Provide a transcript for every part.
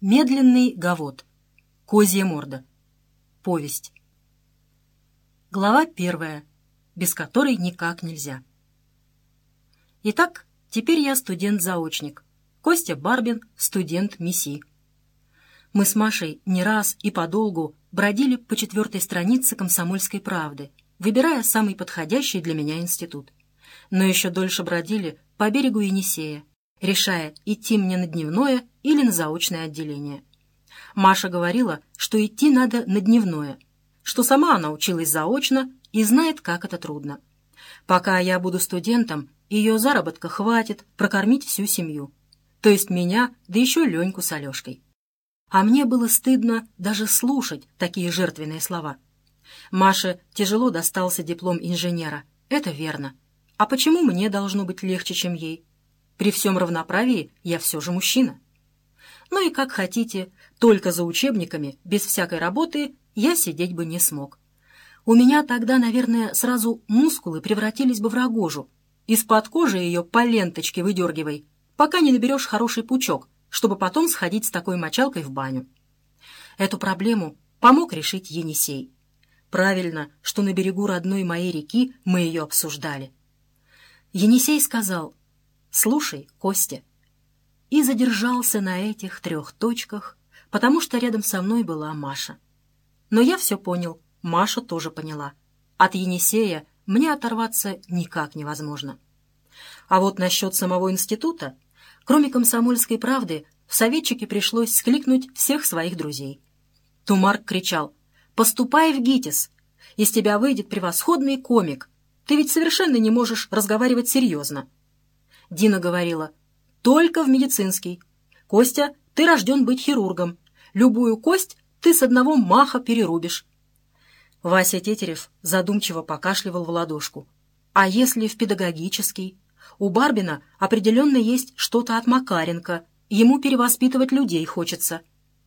Медленный гавот. Козья морда. Повесть. Глава 1, без которой никак нельзя. Итак, теперь я студент-заочник. Костя Барбин — студент МИСИ. Мы с Машей не раз и подолгу бродили по 4-й странице «Комсомольской правды», выбирая самый подходящий для меня институт. Но еще дольше бродили по берегу Енисея, решая, идти мне на дневное или на заочное отделение. Маша говорила, что идти надо на дневное, что сама она училась заочно и знает, как это трудно. Пока я буду студентом, ее заработка хватит прокормить всю семью, то есть меня, да еще Леньку с Алешкой. А мне было стыдно даже слушать такие жертвенные слова. Маше тяжело достался диплом инженера, это верно. А почему мне должно быть легче, чем ей? При всем равноправии я все же мужчина. Ну и как хотите, только за учебниками, без всякой работы, я сидеть бы не смог. У меня тогда, наверное, сразу мускулы превратились бы в рогожу. Из-под кожи ее по ленточке выдергивай, пока не наберешь хороший пучок, чтобы потом сходить с такой мочалкой в баню. Эту проблему помог решить Енисей. Правильно, что на берегу родной моей реки мы ее обсуждали. Енисей сказал: «Слушай, Костя», и задержался на этих 3 точках, потому что рядом со мной была Маша. Но я все понял, Маша тоже поняла. От Енисея мне оторваться никак невозможно. А вот насчет самого института, кроме «Комсомольской правды», в советчике пришлось скликнуть всех своих друзей. Тумарк кричал: «Поступай в ГИТИС, из тебя выйдет превосходный комик, ты ведь совершенно не можешь разговаривать серьезно». Дина говорила: «Только в медицинский. Костя, ты рожден быть хирургом. Любую кость ты с одного маха перерубишь». Вася Тетерев задумчиво покашливал в ладошку. «А если в педагогический? У Барбина определенно есть что-то от Макаренко. Ему перевоспитывать людей хочется».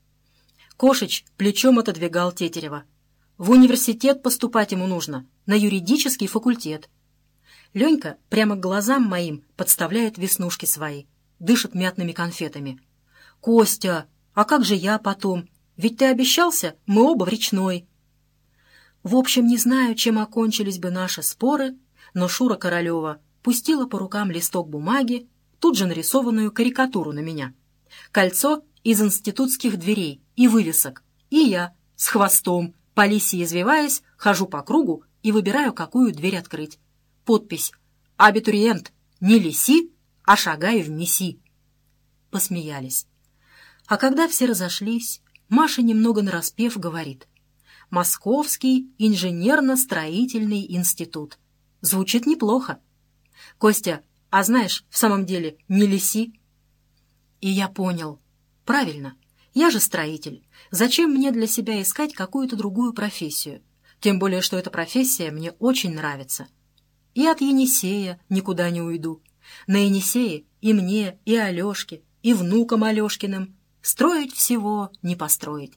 Кошич плечом отодвигал Тетерева. «В университет поступать ему нужно, на юридический факультет». Ленька прямо к глазам моим подставляет веснушки свои, дышит мятными конфетами. «Костя, а как же я потом? Ведь ты обещался, мы оба в речной». В общем, не знаю, чем окончились бы наши споры, но Шура Королева пустила по рукам листок бумаги, тут же нарисованную карикатуру на меня. Кольцо из институтских дверей и вывесок, и я с хвостом, по лисьи извиваясь, хожу по кругу и выбираю, какую дверь открыть. Подпись: «Абитуриент, не лиси, а шагай в МИСИ». Посмеялись. А когда все разошлись, Маша немного нараспев говорит: «Московский инженерно-строительный институт». Звучит неплохо. «Костя, а знаешь, в самом деле не лиси». И я понял. Правильно, я же строитель. Зачем мне для себя искать какую-то другую профессию? Тем более, что эта профессия мне очень нравится. И от Енисея никуда не уйду. На Енисее и мне, и Алешке, и внукам Алешкиным строить всего не построить.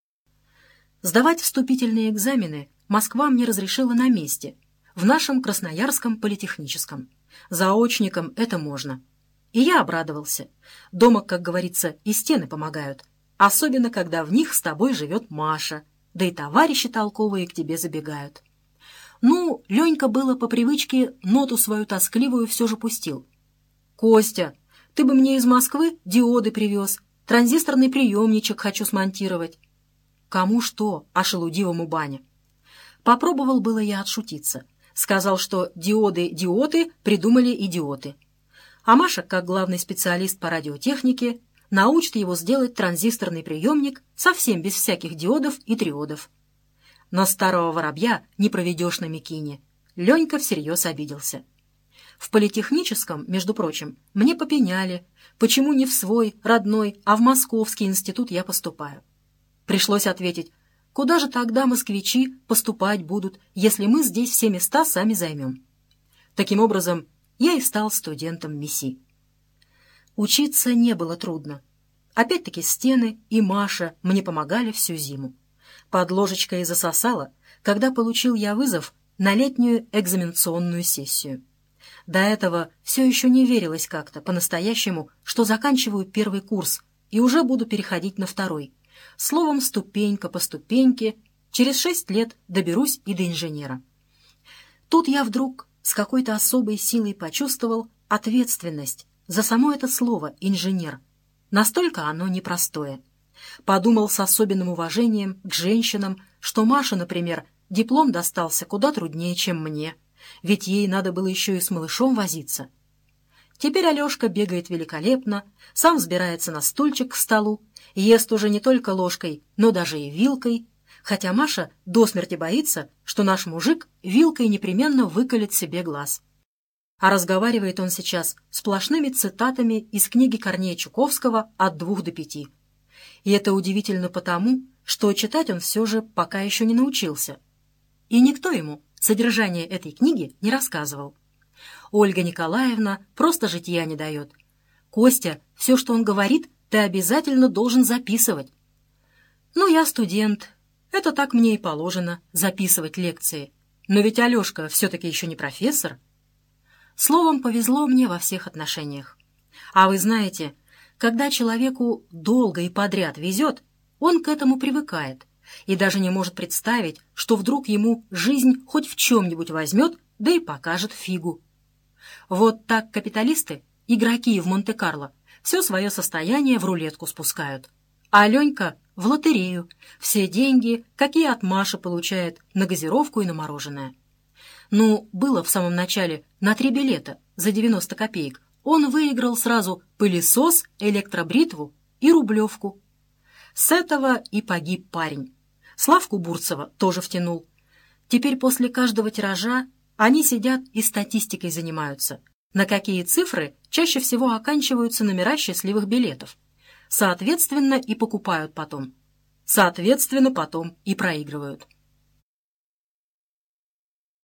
Сдавать вступительные экзамены Москва мне разрешила на месте, в нашем Красноярском политехническом. Заочникам это можно. И я обрадовался. Дома, как говорится, и стены помогают, особенно когда в них с тобой живет Маша, да и товарищи толковые к тебе забегают. Ну, Ленька было по привычке ноту свою тоскливую все же пустил. «Костя, ты бы мне из Москвы диоды привез, транзисторный приемничек хочу смонтировать». «Кому что, а шелудивому баня». Попробовал было я отшутиться. Сказал, что диоды придумали идиоты. А Маша, как главный специалист по радиотехнике, научит его сделать транзисторный приемник совсем без всяких диодов и триодов. Но старого воробья не проведешь на Микине. Ленька всерьез обиделся. В политехническом, между прочим, мне попеняли, почему не в свой, родной, а в Московский институт я поступаю. Пришлось ответить: куда же тогда москвичи поступать будут, если мы здесь все места сами займем? Таким образом, я и стал студентом МИСИ. Учиться не было трудно. Опять-таки стены и Маша мне помогали всю зиму. Под ложечкой засосало, когда получил я вызов на летнюю экзаменационную сессию. До этого все еще не верилось как-то по-настоящему, что заканчиваю 1-й курс, и уже буду переходить на второй. Словом, ступенька по ступеньке, через 6 лет доберусь и до инженера. Тут я вдруг с какой-то особой силой почувствовал ответственность за само это слово «инженер». Настолько оно непростое. Подумал с особенным уважением к женщинам, что Маше, например, диплом достался куда труднее, чем мне, ведь ей надо было еще и с малышом возиться. Теперь Алешка бегает великолепно, сам взбирается на стульчик к столу, ест уже не только ложкой, но даже и вилкой, хотя Маша до смерти боится, что наш мужик вилкой непременно выколет себе глаз. А разговаривает он сейчас сплошными цитатами из книги Корнея Чуковского «От 2 до 5». И это удивительно потому, что читать он все же пока еще не научился. И никто ему содержание этой книги не рассказывал. Ольга Николаевна просто житья не дает. «Костя, все, что он говорит, ты обязательно должен записывать». «Ну, я студент. Это так мне и положено, записывать лекции. Но ведь Алешка все-таки еще не профессор». Словом, повезло мне во всех отношениях. А вы знаете, когда человеку долго и подряд везет, он к этому привыкает и даже не может представить, что вдруг ему жизнь хоть в чем-нибудь возьмет, да и покажет фигу. Вот так капиталисты, игроки в Монте-Карло, все свое состояние в рулетку спускают. А Ленька в лотерею, все деньги, какие от Маши получает на газировку и на мороженое. Ну, было в самом начале на 3 билета за 90 копеек. Он выиграл сразу пылесос, электробритву и рублевку. С этого и погиб парень. Славку Бурцева тоже втянул. Теперь после каждого тиража они сидят и статистикой занимаются, на какие цифры чаще всего оканчиваются номера счастливых билетов. Соответственно, и покупают потом. Соответственно, потом и проигрывают.